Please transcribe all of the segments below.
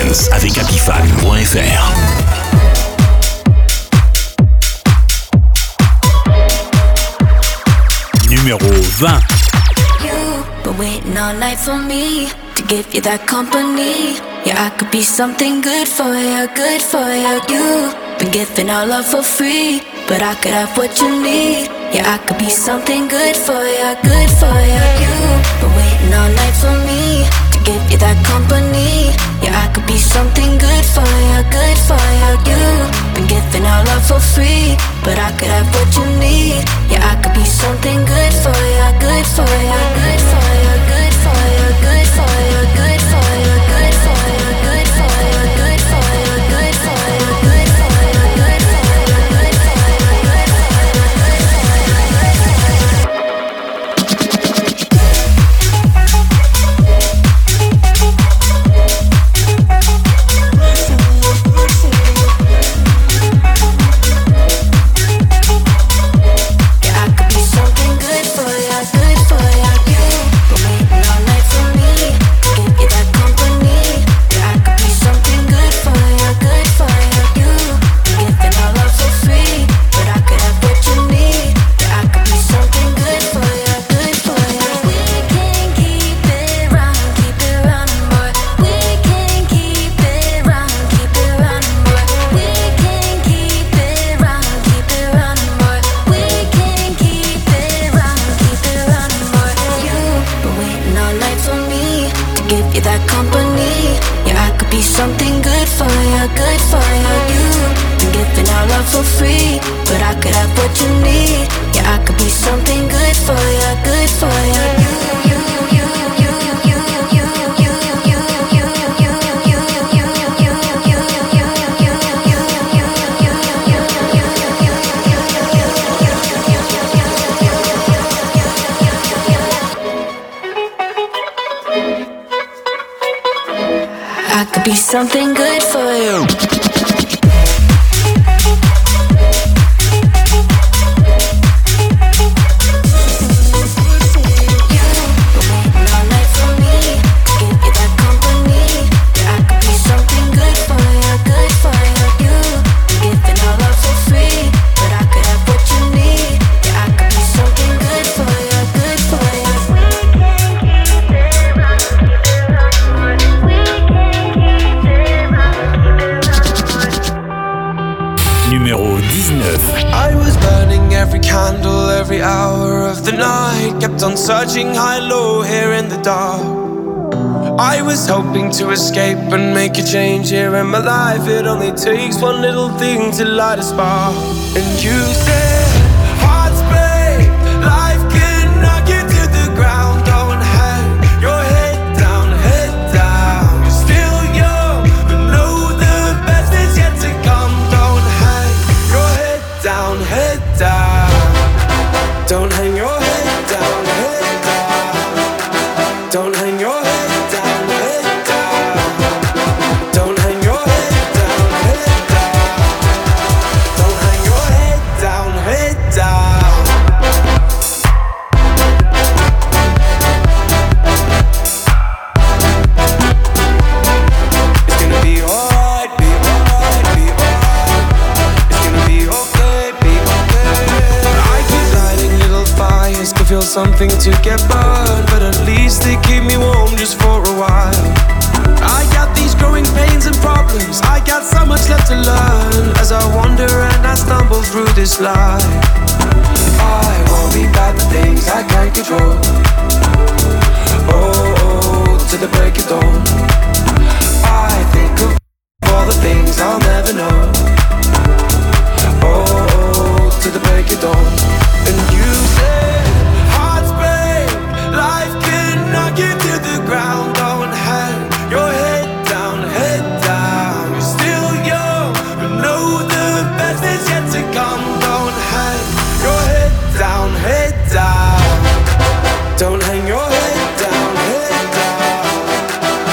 Dance avec Apifan.fr. Numéro 20. You've been waiting all night for me to give you that company. Yeah, I could be something good for you, good for you. You've been giving all love for free, but I could have what you need. Yeah, I could be something good for you, good for you. You've been waiting all night for me to give you that company. Yeah, I could be something good for you, good for you. You've been giving all love for free, but I could have what you need. Yeah, I could be something good for you, good for you, good for you, good for you, good for you, good for you, good for you, good for you, good for you, good for you, good for you, good for you, good for something good for you. Searching high-low here in the dark. I was hoping to escape and make a change here in my life. It only takes one little thing to light a spark. And you said, hearts break, life can knock you to the ground. Don't hang your head down, head down. You're still young, but know the best is yet to come. Don't hang your head down, head down. Don't hang your head down, head down. Don't hang your head down, head down. Don't hang your head down, head down. Don't hang your head down, head down. It's gonna be alright, be alright, be alright. It's gonna be okay, be okay. I keep lighting little fires, can feel something to get burned, but at least they keep me warm just for a while. I got these growing pains and problems, I got so much left to learn as I wander and I stumble through this life. I worry about the things I can't control. Oh, to the break of dawn. I think of all the things I'll never know. Oh, to the break of dawn. And you say hearts break, life can knock you to the ground. Don't hang your head down, head down. You're still young, but know the best is yet to come. Don't hang your head down, head down. Don't hang your head down, head down.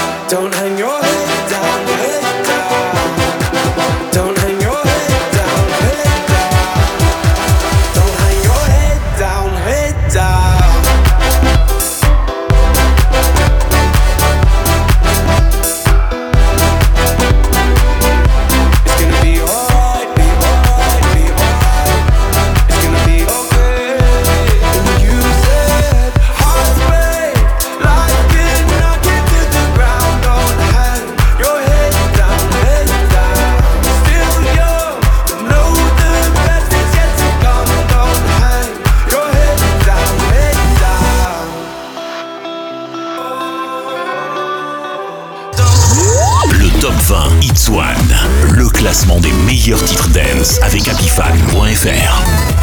20 Hits One, le classement des meilleurs titres dance avec Apifan.fr.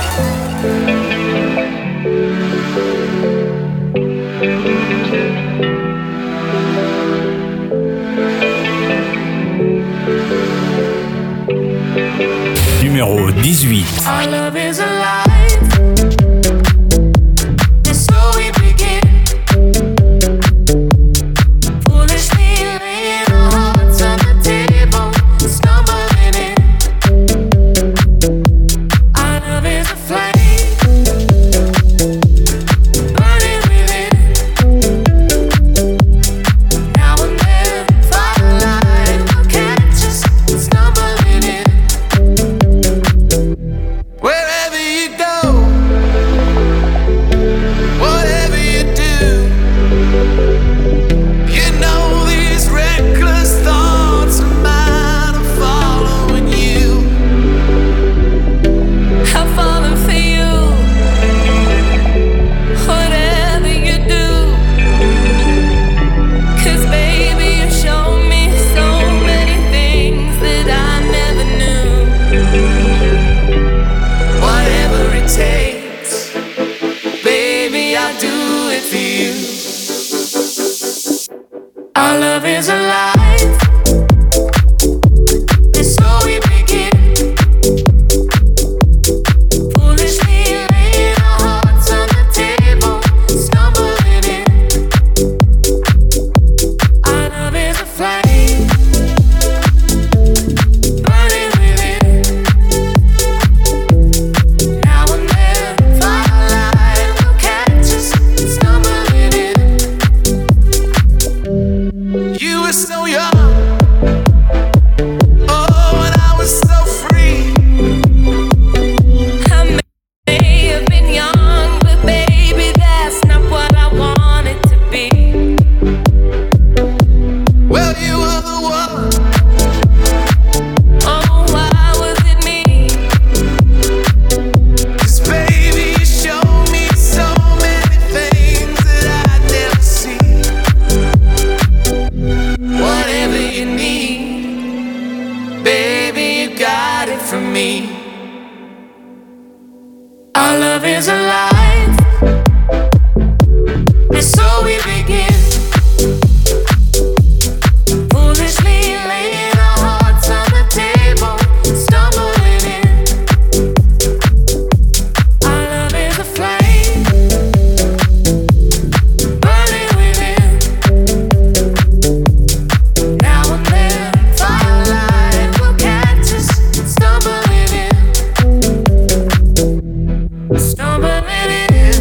Numéro 18. Our love is alive. And so we begin. Foolishly laying our hearts on the table, stumbling in. Our love is a flame, burning within. Now and then, firelight will catch us stumbling in. Wherever you go, whatever you do, you know these reckless thoughts of mine are following you. I'm falling for you. Whatever you do, 'cause baby you show me so many things that I never knew. Whatever it takes, baby, I'll do it for you. Our love is alive, and so we begin. Foolishly laying our hearts on the table, stumbling in. Our love is a flame, burning within. Now and then, firelight will catch us stumbling in. You were so young, oh, and I was so free. I may have been young, but baby that's not what I wanted to be. Well, you were the one. Oh, why was it me? 'Cause baby, you showed me so many things that I'd never see. Whatever you need, baby, you got it from me. Our love is alive, and so we begin. Foolishly laying our hearts on the table, stumbling in. Our love is a flame, burning within. Now and then, firelight will catch us stumbling in. Stumbling in.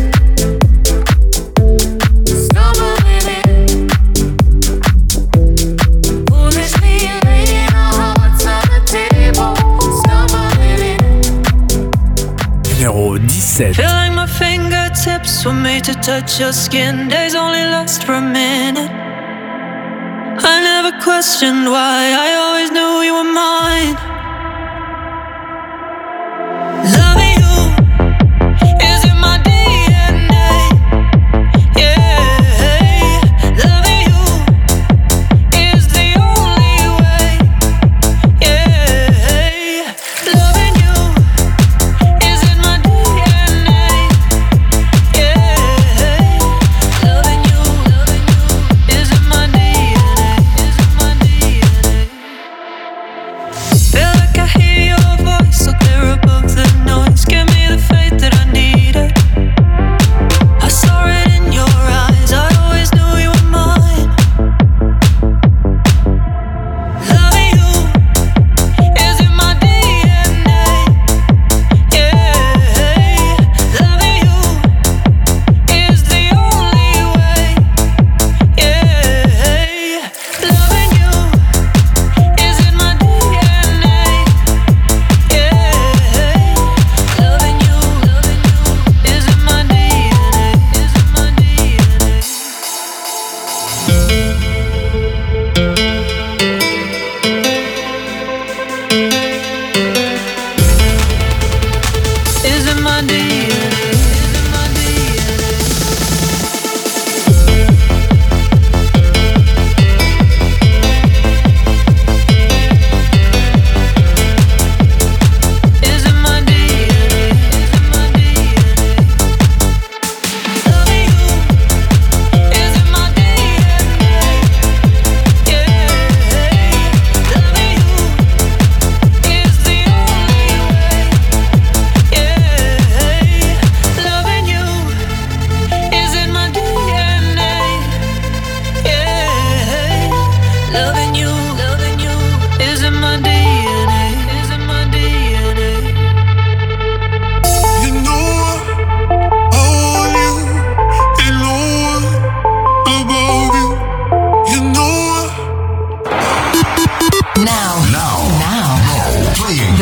Stumbling in. Foolishly laying our hearts on the table, stumbling in. Numéro 17. Feel like my fingertips were made to touch your skin. Days only last for a minute. I never questioned why, I always knew you were mine. Loving you is in my DNA. Yeah, loving you is the only way. Yeah, loving you is in my DNA. Yeah, loving you is in my DNA. Is in my DNA.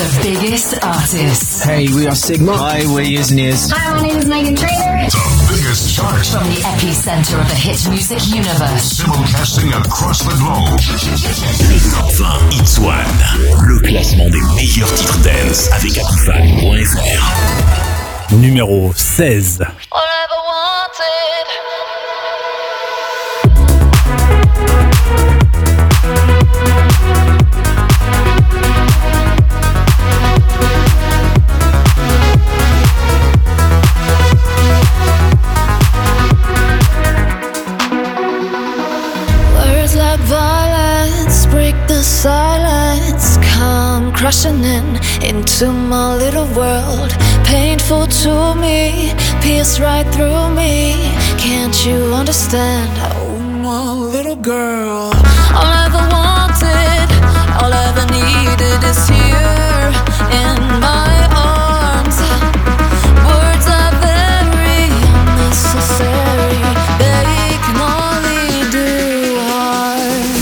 The biggest artists. Hey, we are Sigma. Hi, we're Years and Years. Hi, my name is Megan Trainor. The biggest chart. From the epicenter of the hit music universe. Simulcasting across the globe. Le top 20 Hits One. Le classement des meilleurs titres dance avec Apifan.fr. Numéro 16. Silence come crashing into my little world. Painful to me, pierce right through me. Can't you understand? Oh, my little girl. All I ever wanted, all I ever needed is here in my arms. Words are very unnecessary. They can only do harm.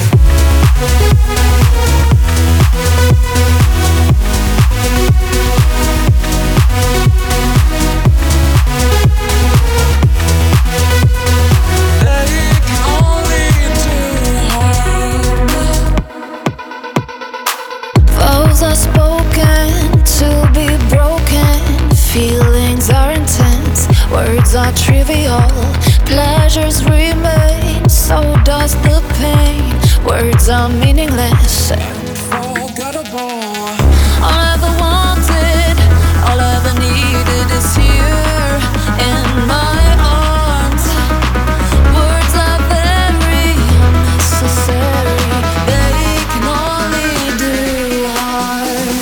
Feelings are intense, words are trivial, pleasures remain, so does the pain. Words are meaningless and forgettable. All I ever wanted, all I ever needed is here in my arms. Words are very unnecessary, they can only do harm.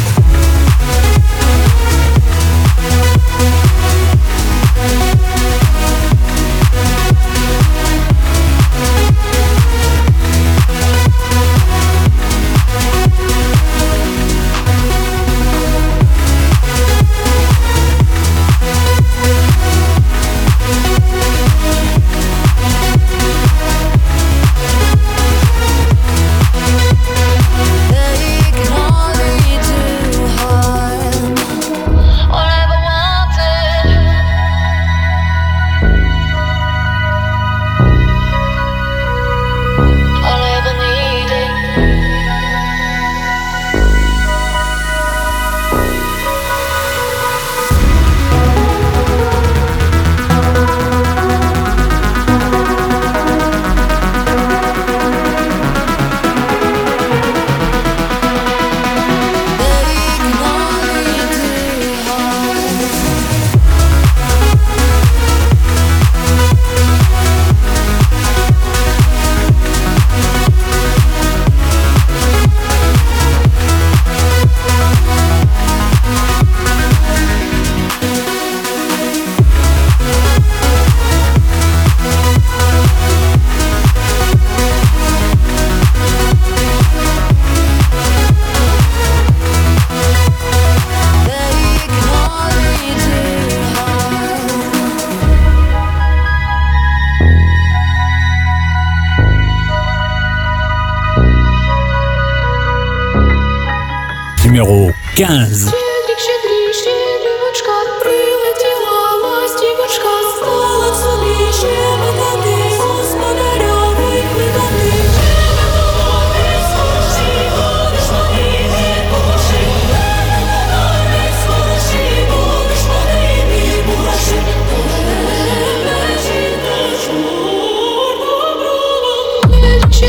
Numéro 15.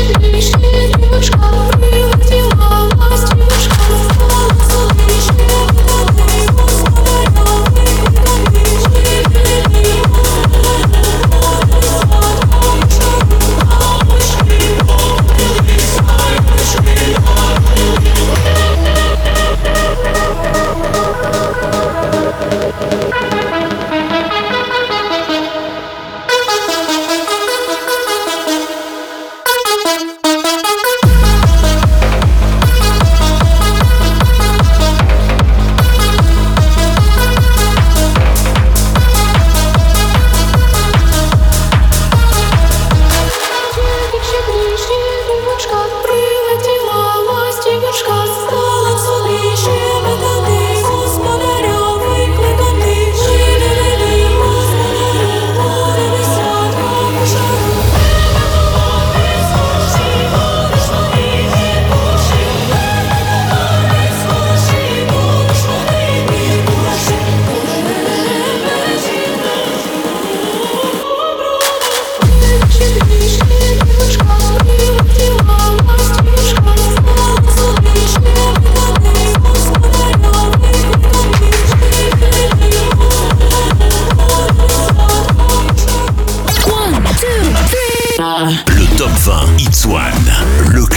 Девушка,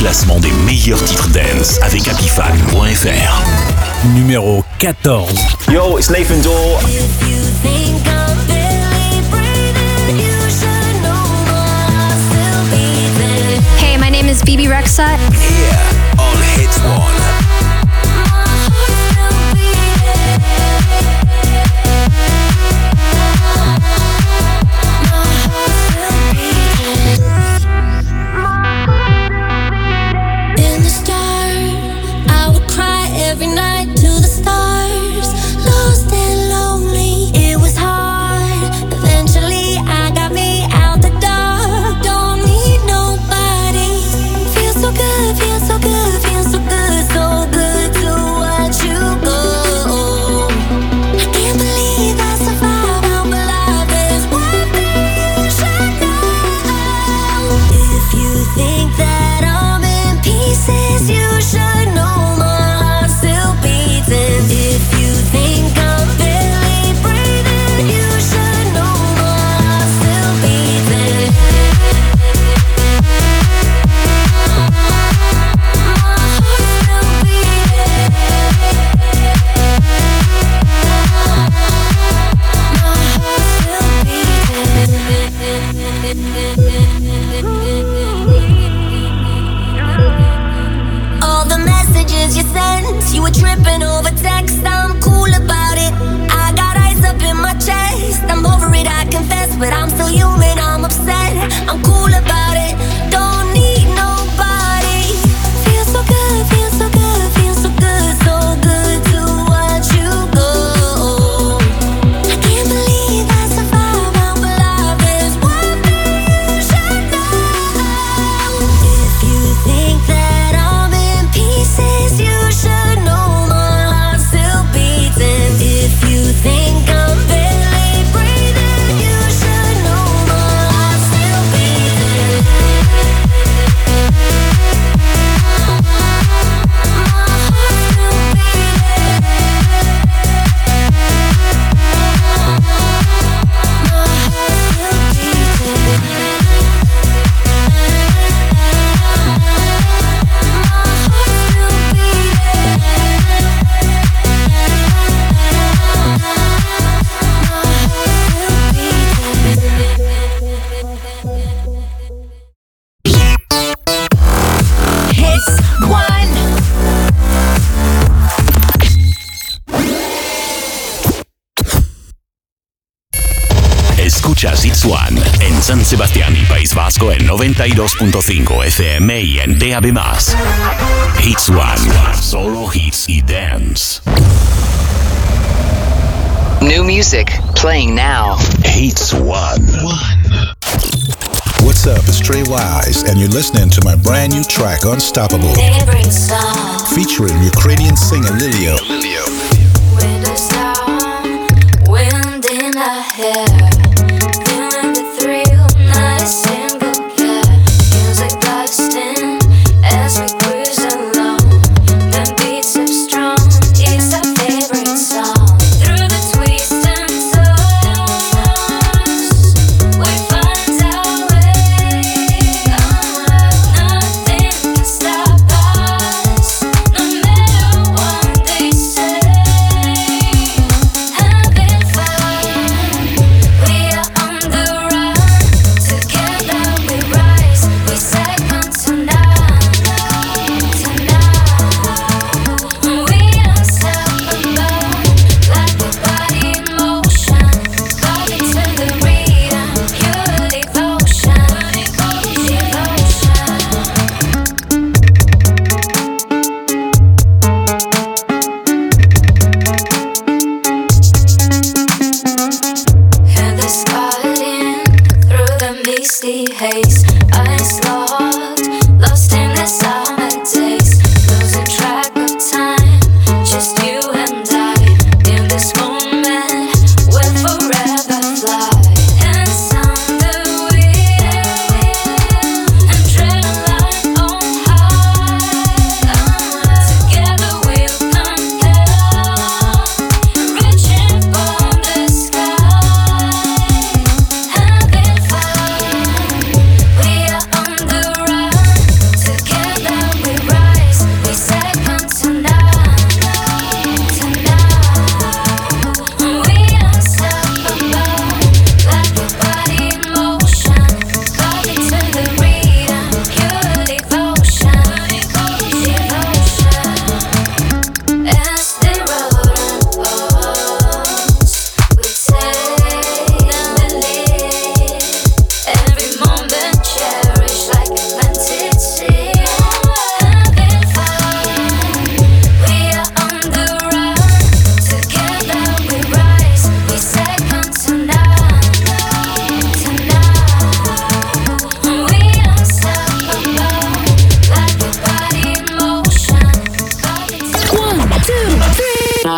classement des meilleurs titres dance avec Apifan.fr. Numéro 14. Yo, it's Nathan Dorr. Hey, my name is Bibi Rexha. Here on Hits One. But I'm still human, I'm upset. I'm cool about it. Don't need nobody. Feels so good, feels so good, feels so good, so good to watch you go. I can't believe I survived. I'm alive. There's one thing you should know. If you think that I'm in pieces, you should know my heart's still beating. If you think I'm barely breathing, you should know my heart's still beating. Hits One. Escuchas Hits One en San Sebastián y País Vasco en 92.5 FM y en DAB+. Hits One, solo hits y dance. New music playing now. Hits One. What's up? It's Trey Wise, and you're listening to my brand new track, Unstoppable, featuring Ukrainian singer Lilio. Winter sound, wind in our hair, feeling the thrill, not a single care. Music blasting as we cruise along. The beats are strong, it's our favorite song. Through the twists and turns, we find our way. Nothing can stop us, no matter what they say.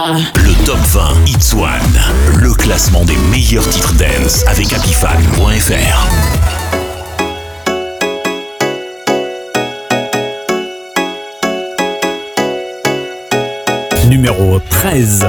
Le Top 20 Hits One, le classement des meilleurs titres dance avec happyfan.fr. Numéro 13.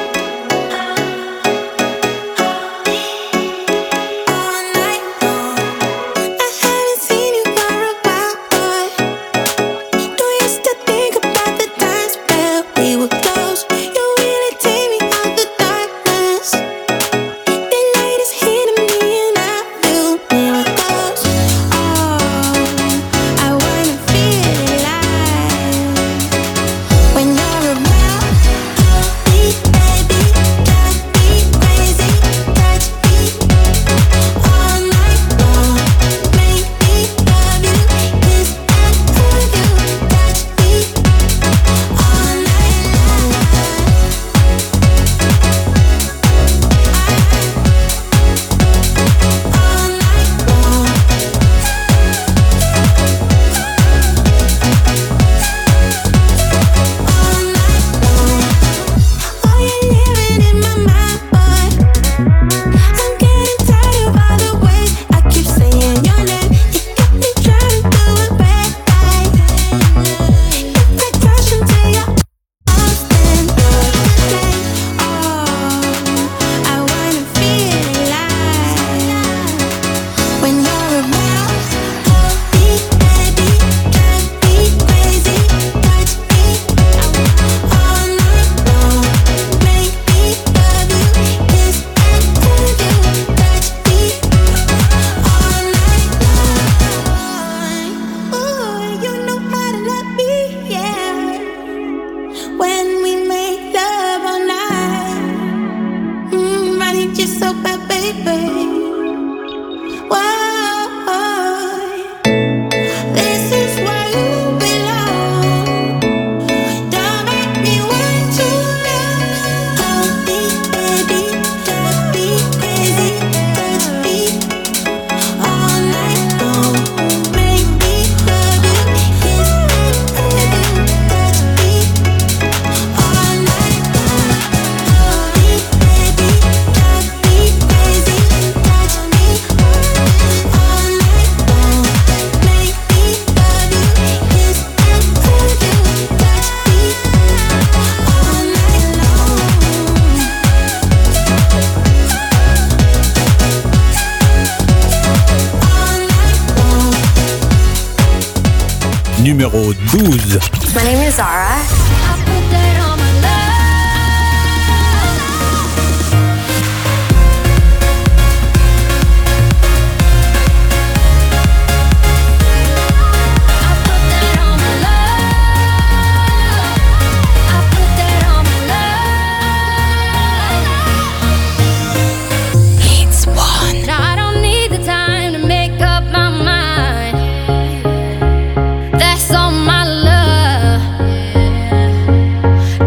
Numéro 12. My name is Zara. That's all my love.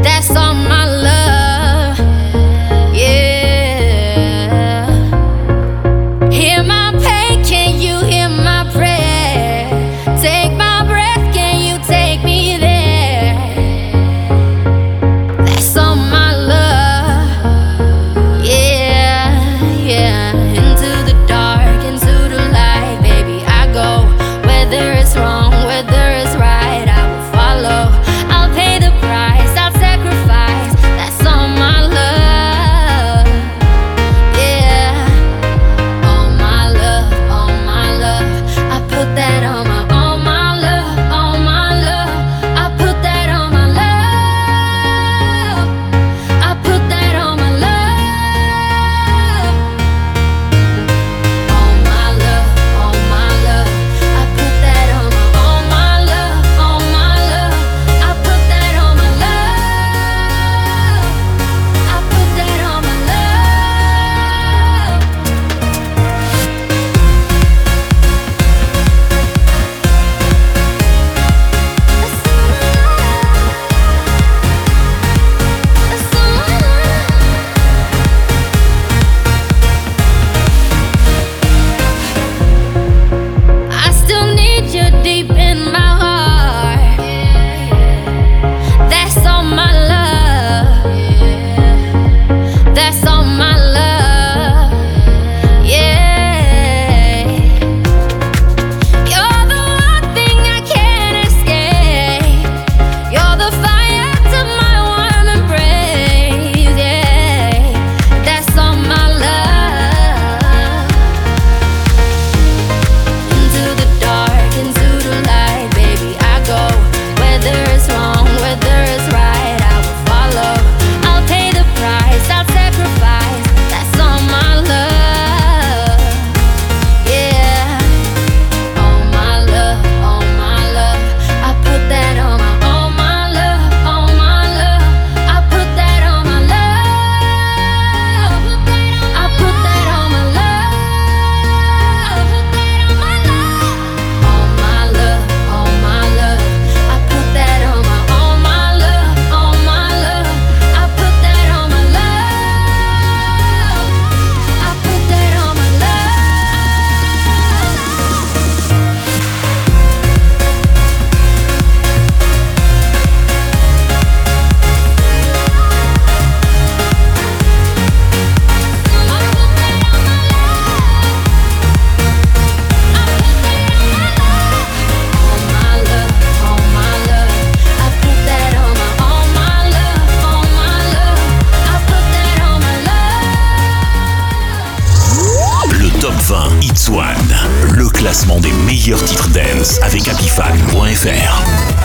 classement des meilleurs titres dance avec Apifan.fr.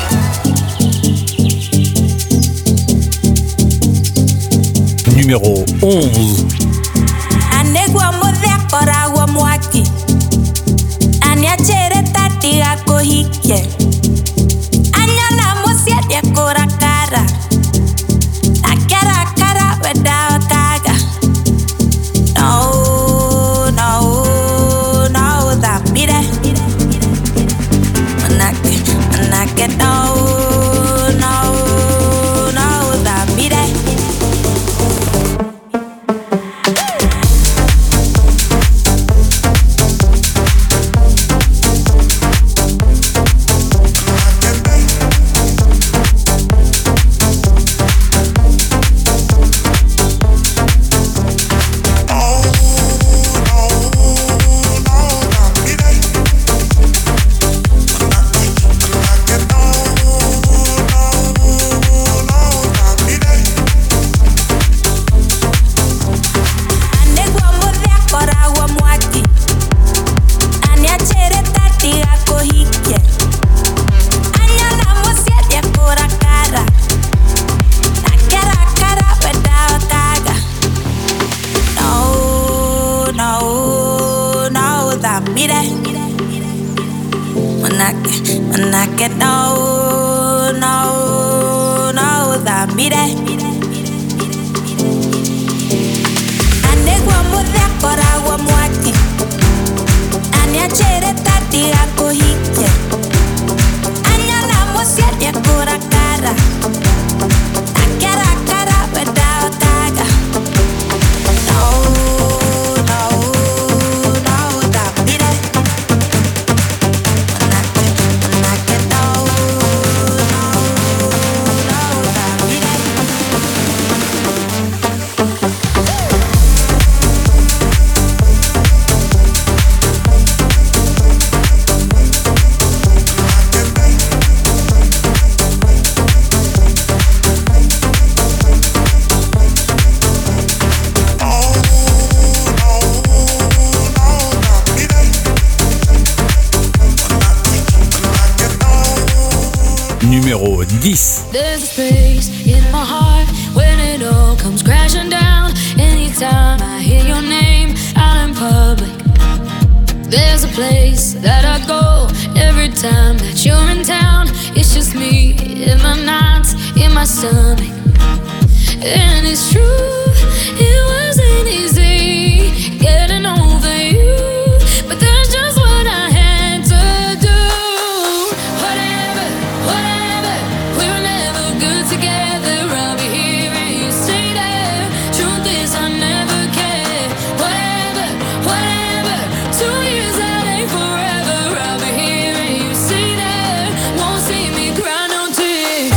Numéro 11. Anegwa modhe koragwo mwaki Aniachere tatiga kuhikie Anyana musietie kurakara Akarakara weda kaga No, no, no, that mire Manake, no, no, no, that mire Numéro 10. There's a space in my heart when it all comes crashing down. Anytime I hear your name out in public, there's a place that I go every time that you're in town. It's just me in my nights, in my stomach. And it's true, it wasn't easy getting over you, but that's just what I had to do. Whatever, whatever, we were never good together. I'll be here and you stay there. Truth is I never cared. Whatever, whatever, 2 years that ain't forever. I'll be here and you stay there. Won't see me cry no tears.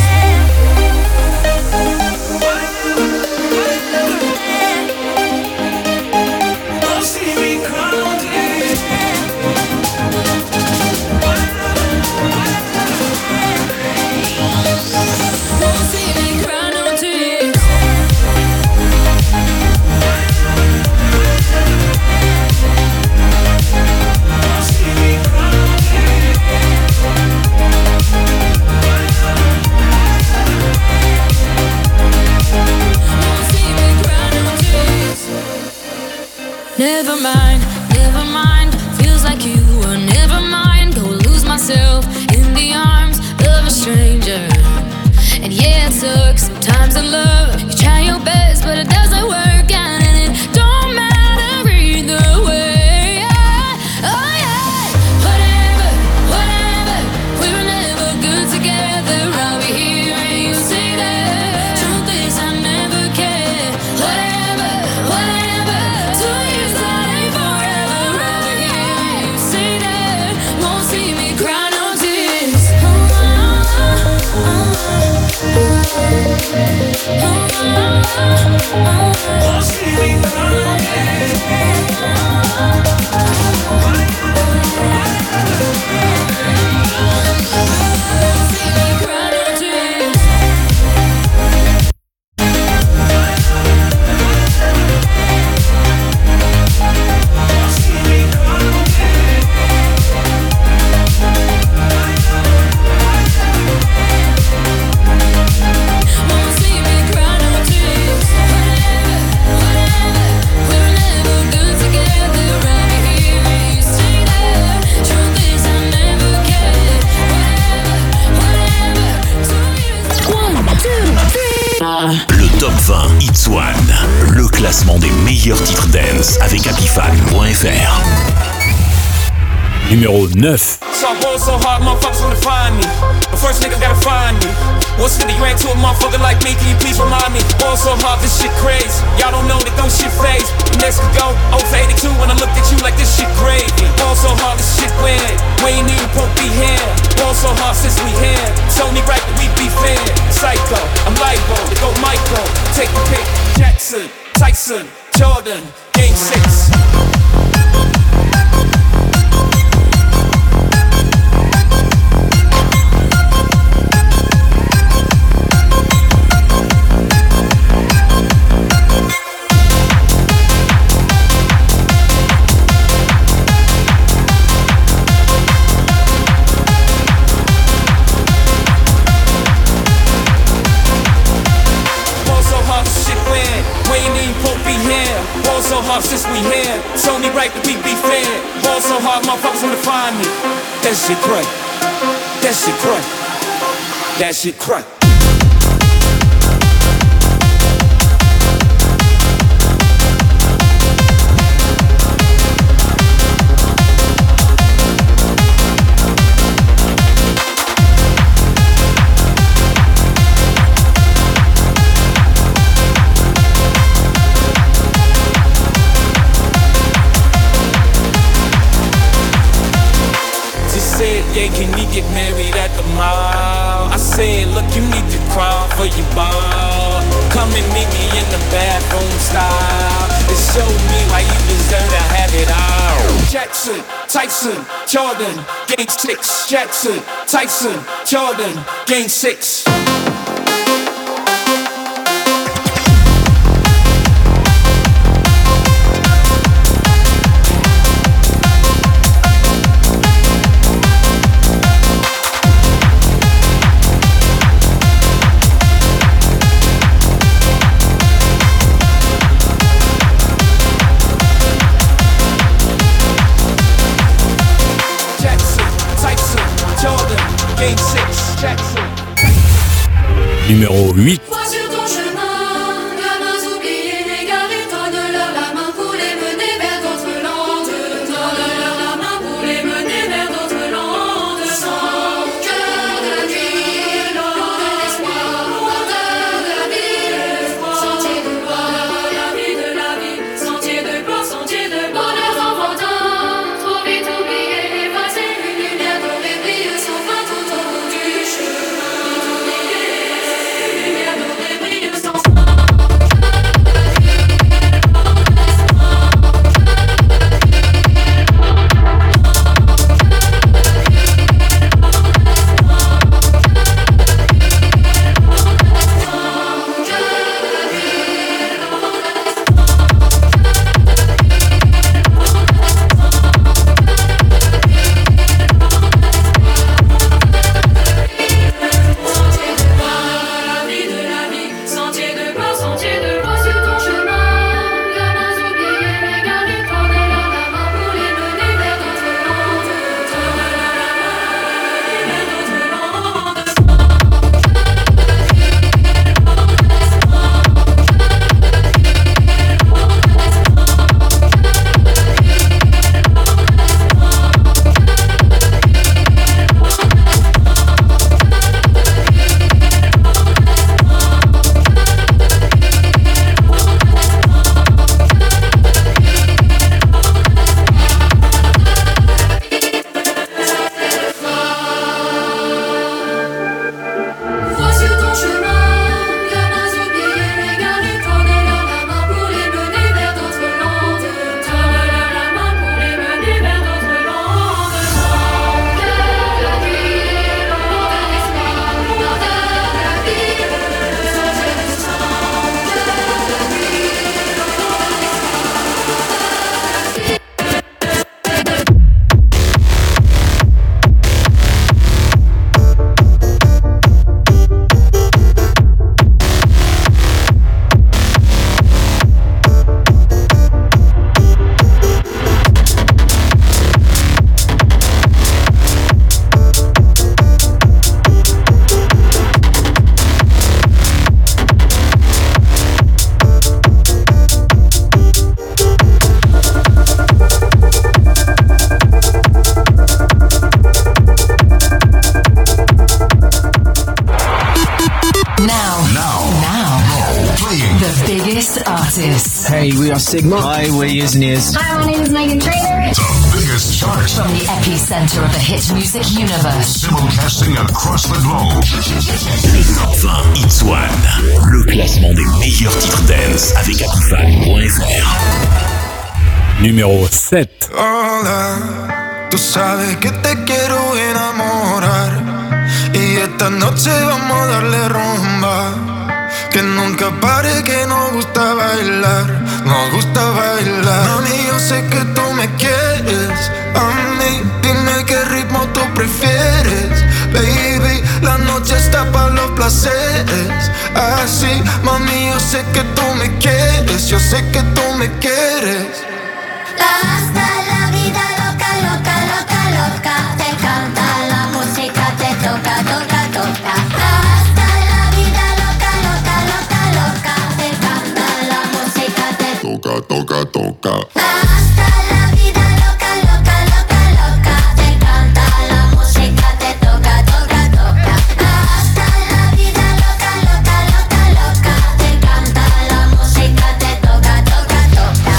Never mind, never mind. Feels like you were never mine. Go lose myself in the arms of a stranger. And yeah, it sucks sometimes in love. You try your best, but it doesn't work out, and it don't matter either way. Oh yeah, whatever, whatever. We were never good together. I'll be here and you stay there. Truth is I never cared. Whatever, whatever. 2 years that ain't forever. I'll be here and you stay there. Won't see me cry no tears. Won't see me cry no tears. Le Top 20 Hits One, le classement des meilleurs titres dance avec Apifan.fr. Numéro 9. So I roll so hard, motherfuckers wanna find me. The first nigga gotta find me. What city you ain't to a motherfucker like me? Can you please remind me? Roll so hard, this shit crazy. Y'all don't know that don't shit phase. Next could go 0 for 82 when I looked at you like this shit crazy. Roll so hard, this shit weird. We ain't even supposed to be here. Roll so hard since we here. It's only right that we be fair. Psycho, I'm libo, to go Michael. Take the pick. Jackson, Tyson, Jordan, Game 6. So hard since we here, it's only right that we be fair. Ball so hard, motherfuckers wanna find me. That shit crack. That shit crack. That shit crack. Yeah, can we get married at the mall? I said, look, you need to crawl for your ball. Come and meet me in the bathroom style and show me why you deserve to have it all. Jackson, Tyson, Jordan, Game 6. Jackson, Tyson, Jordan, Game 6. Numéro 8. Lumière Playing the biggest artists. Hey, we are Sigma. Hi, we're Years and Years. Hi, my name is Megan Trainor. The biggest chart. From the epicenter of the hit music universe. Simulcasting across the globe. Le Top 20 Hits One. Le classement des meilleurs titres dance avec Apifan.fr. Numéro 7. Hola, tú sabes que te quiero enamorar. Y esta noche vamos a darle rumba. Que nunca pare, que nos gusta bailar. Nos gusta bailar. Mami, yo sé que tú me quieres. A mí, dime qué ritmo tú prefieres. Baby, la noche está para los placeres. Así, mami, yo sé que tú me quieres. Yo sé que tú me quieres. Hasta la vida loca, loca, loca, loca. Te canta la música, te toca, toca, toca. Hasta la vida loca, loca, loca, loca. Te canta la música, te toca, toca, toca. Hasta la vida loca, loca, loca, loca. Te canta la música, te toca, toca, toca. Hasta la vida loca, loca, loca, loca. Te canta la música, te toca, toca, toca.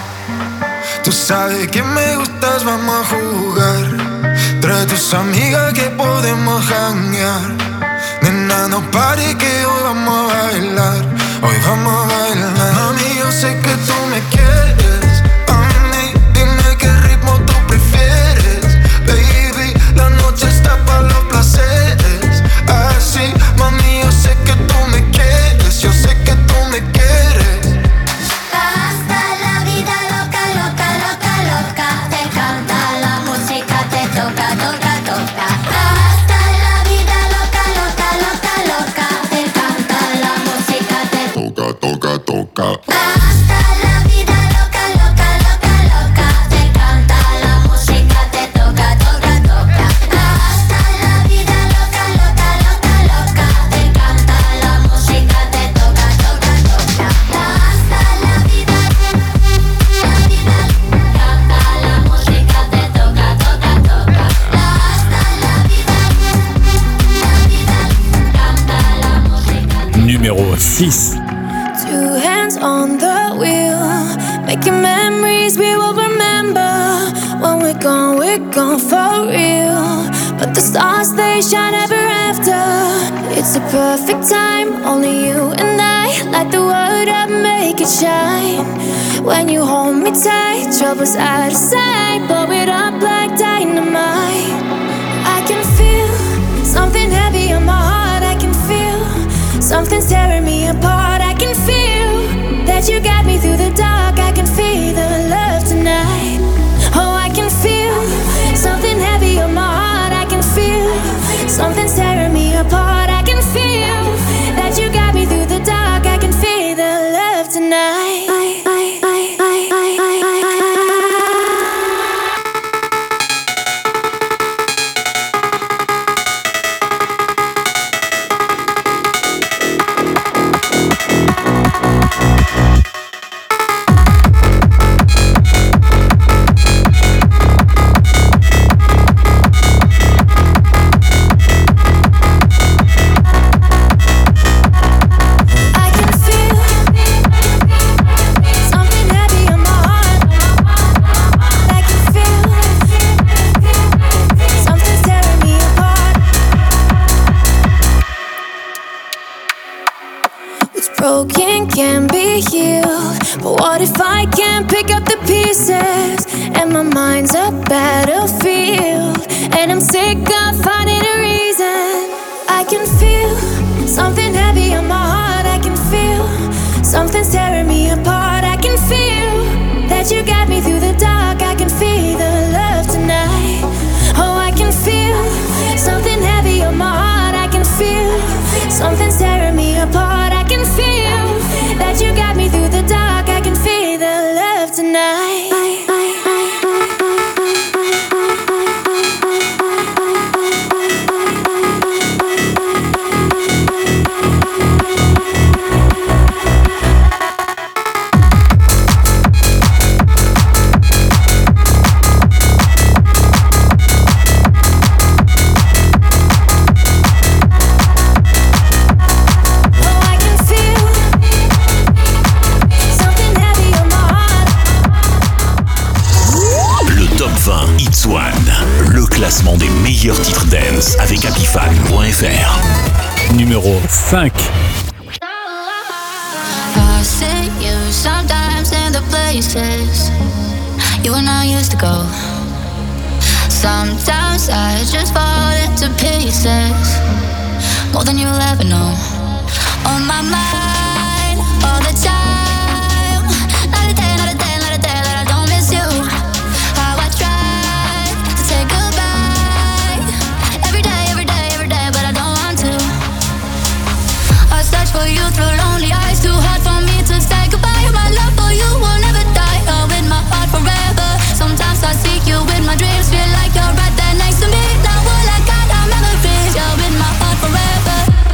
Tú sabes que me gustas, vamos a jugar. Trae tus amigas que podemos janguear. Nena, no pare que hoy vamos a bailar. Hoy vamos a bailar. Mami, yo sé que tú me quieres. A mí, dime qué ritmo tú prefieres. Baby, la noche está para los placeres. Así, mami, yo sé que tú me quieres. Yo sé que tú me quieres. Hasta la vida loca, loca, loca, loca. Te canta la música, te toca, toca, toca. Hasta la vida loca, loca, loca, loca. Te canta la música, te toca, toca, toca. Hasta la vida loca, loca, loca, loca. Te canta la música, te toca, toca, toca. Hasta la vida loca, loca, loca, loca. Te canta la música, te toca, toca, toca. Hasta la vida, canta la música, te toca, toca, toca. Hasta la vida, canta la música. Numéro 6. Two hands on the wheel, making memories we will remember. When we're gone for real. But the stars, they shine ever after. It's a perfect time, only you and I. Light the world up, make it shine. When you hold me tight, trouble's out of sight. Blow it up like dynamite. I can feel something heavy on my heart. I can feel something's tearing me apart. I can feel that you got me through the dark. I can feel the love tonight. Oh, I can feel something heavy on my heart. I can feel something's tearing me apart. I can feel that you got me through the dark. I can feel the love tonight. Broken can be healed, but what if I can't pick up the pieces? And my mind's a battlefield, and I'm sick of finding a reason. I can feel something heavy on my heart. I can feel something's tearing me apart. I can feel that you got me through the dark. I can feel the love tonight. Oh, I can feel something heavy on my heart. I can feel something's tearing me apart. I can feel that you got me through the dark. I can feel the love tonight. meilleurs titres dance avec Apifan.fr. Numéro 5. I see you sometimes in the places you and I used to go. Sometimes I just fall into pieces, more than you'll ever know. On my mind all the time, not a day, not a day, not a day that I don't miss you. How I try to say goodbye every day, every day, every day, but I don't want to. I search for you through lonely eyes, too hard for me to say goodbye. My love for you will never die, oh, in my heart forever. Sometimes I seek you in my dreams, feel like you're right there next to me. Now all I got are memories, you're in my heart forever.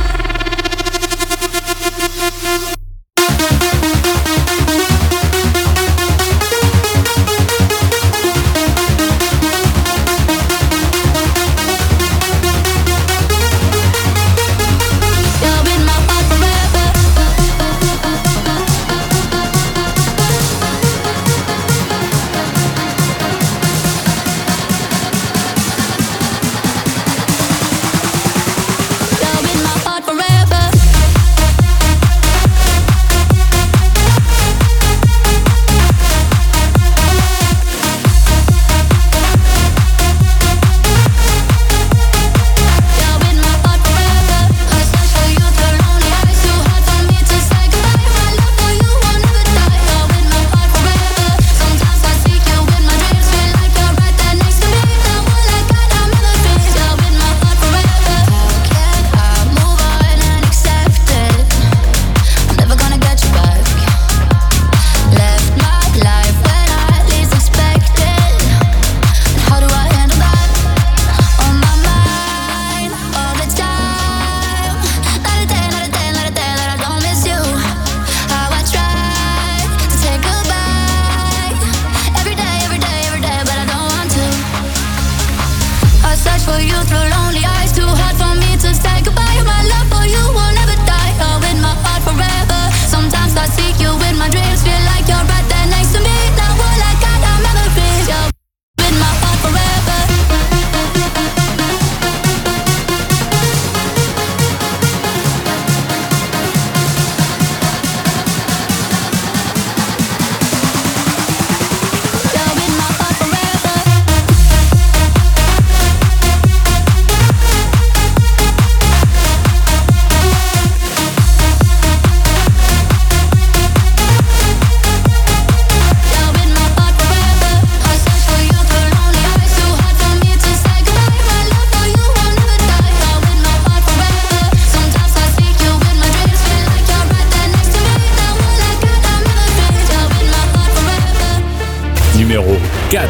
Numéro 4.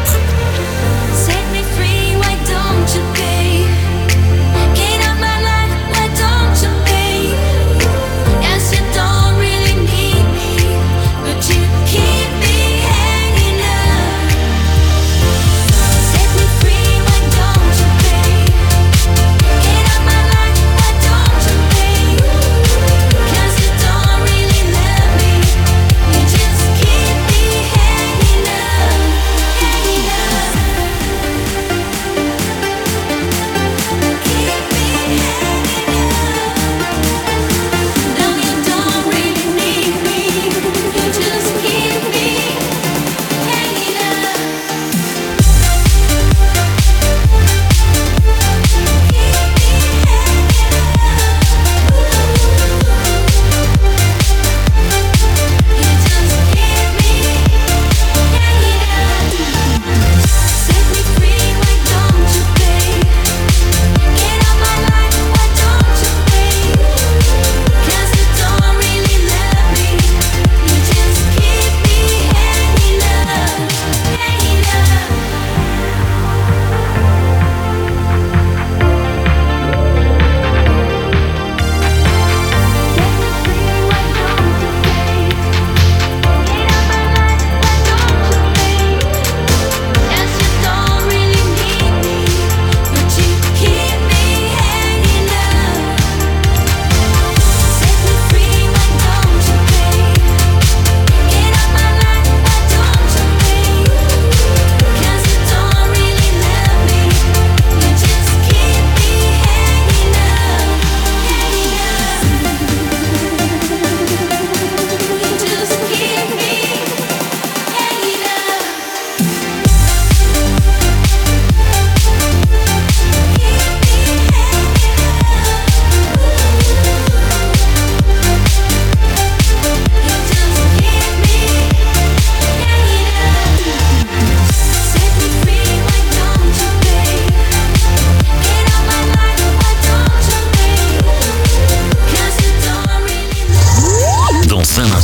Hanging up.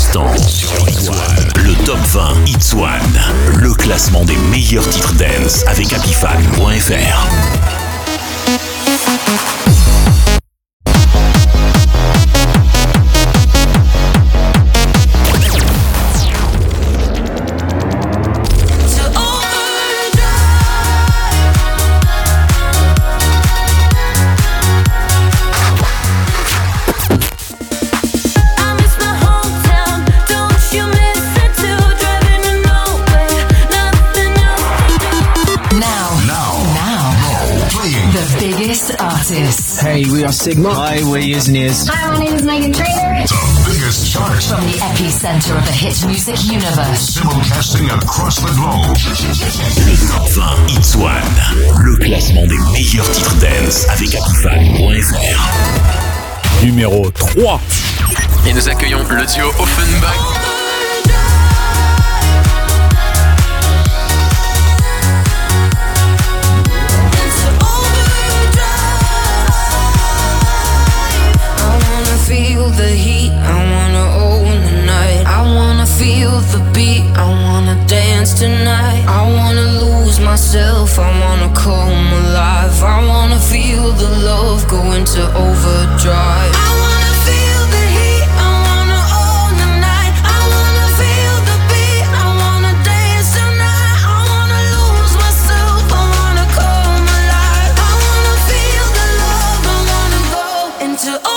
l'instant sur Hits One. Le Top 20 Hits One. Le classement des meilleurs titres dance avec Apifan.fr. Hey, we are Sigma. Hi, we're Years and Years. Hi, my name is Megan Trainor. The biggest charts. From the epicenter of the hit music universe. Simulcasting across the globe. Le Top 20 Hits One. Le classement des meilleurs titres dance avec Apifan.fr. Numéro 3. Et nous accueillons le duo Offenbach. Feel the heat, I wanna own the night. I wanna feel the beat, I wanna dance tonight. I wanna lose myself, I wanna come alive. I wanna feel the love go into overdrive. I wanna feel the heat, I wanna own the night. I wanna feel the beat, I wanna dance tonight. I wanna lose myself, I wanna come alive. I wanna feel the love, I wanna go into overdrive.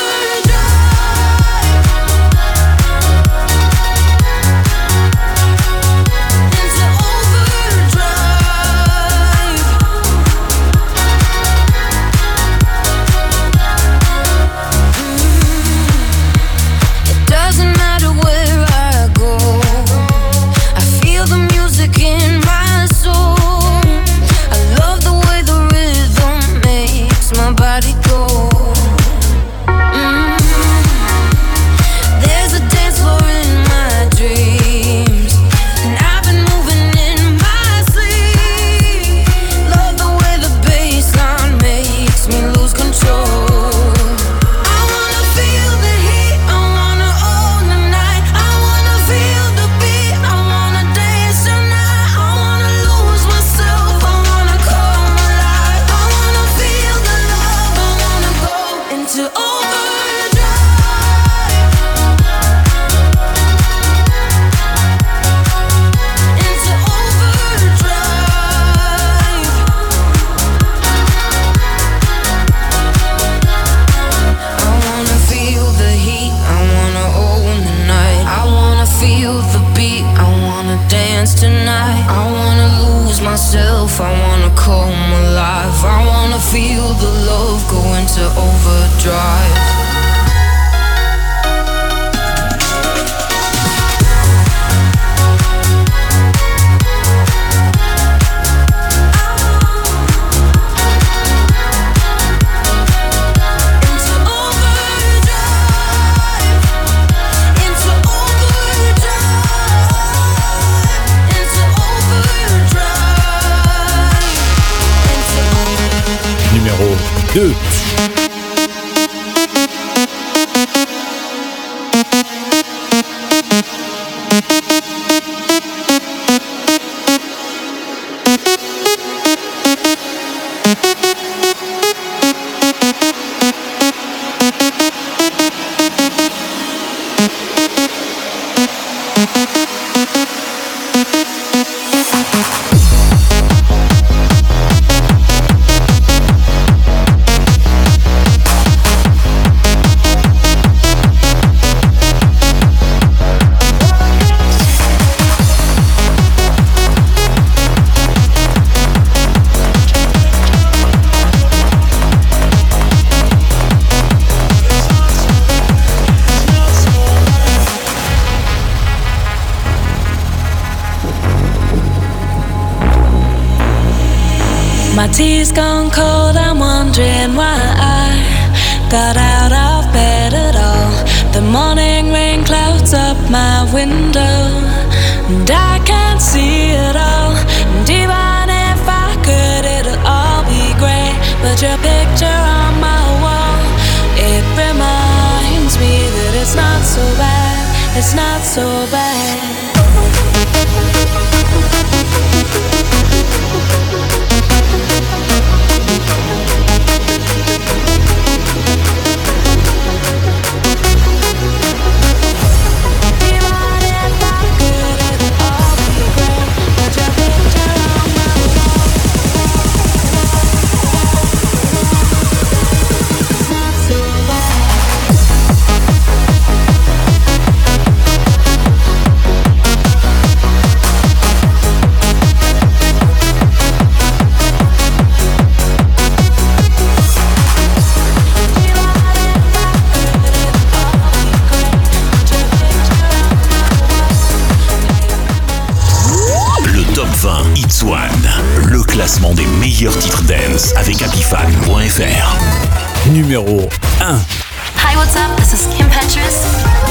Numéro 2. My tea's gone cold, I'm wondering why I got out of bed at all. The morning rain clouds up my window, and I can't see it all. And even if I could, it'll all be grey. But your picture on my wall, it reminds me that it's not so bad. it's not so bad. Le classement des meilleurs titres dance avec happyfan.fr. Numéro 1. Hi, what's up? This is Kim Petras.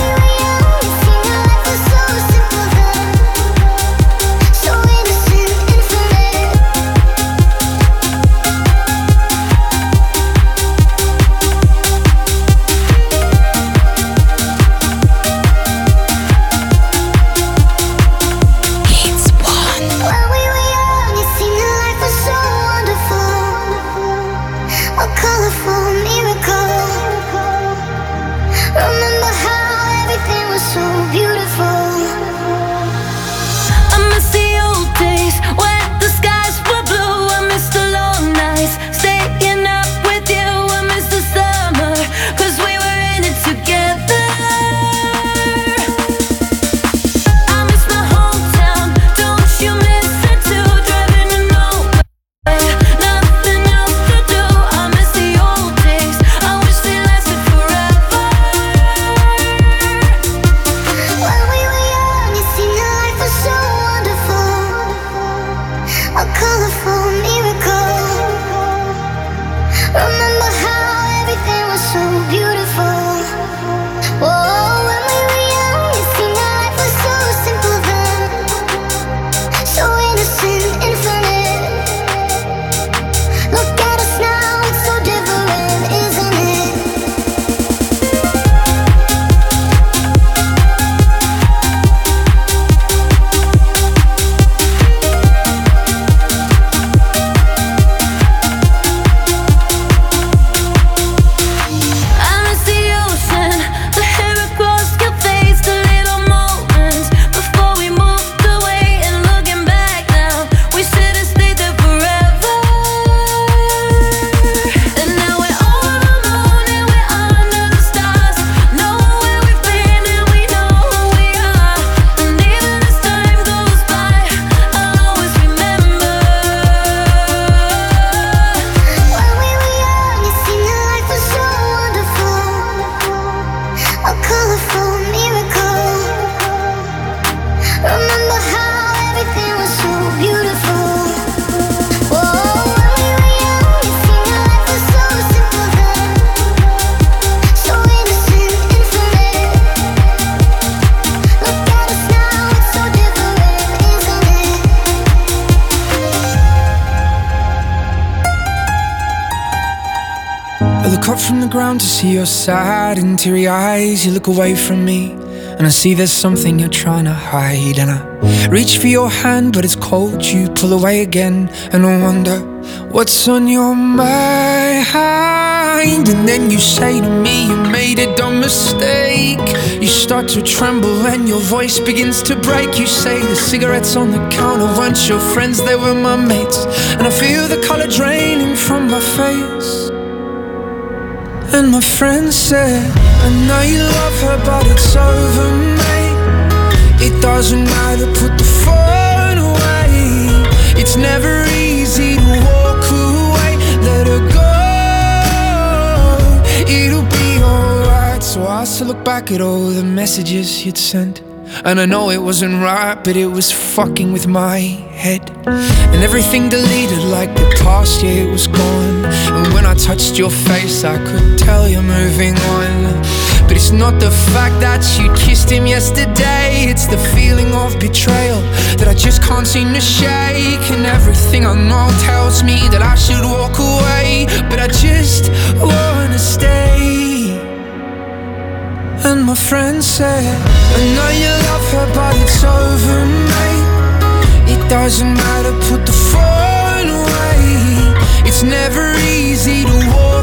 To see your sad and teary eyes, you look away from me, and I see there's something you're trying to hide. And I reach for your hand, but it's cold, you pull away again, and I wonder what's on your mind. And then you say to me you made a dumb mistake. You start to tremble and your voice begins to break. You say the cigarettes on the counter weren't your friends, they were my mates. And I feel the color draining from my face. And my friend said, I know you love her, but it's over, mate. It doesn't matter, put the phone away. It's never easy to walk away. Let her go, it'll be alright. So I still look back at all the messages you'd sent, and I know it wasn't right, but it was fucking with my head. And everything deleted like the past, yeah, it was gone. And when I touched your face, I could tell you're moving on. But it's not the fact that you kissed him yesterday, it's the feeling of betrayal that I just can't seem to shake. And everything I know tells me that I should walk away, but I just wanna stay. And my friend said, I know you love her, but it's over, mate. It doesn't matter, put the phone away. It's never easy to walk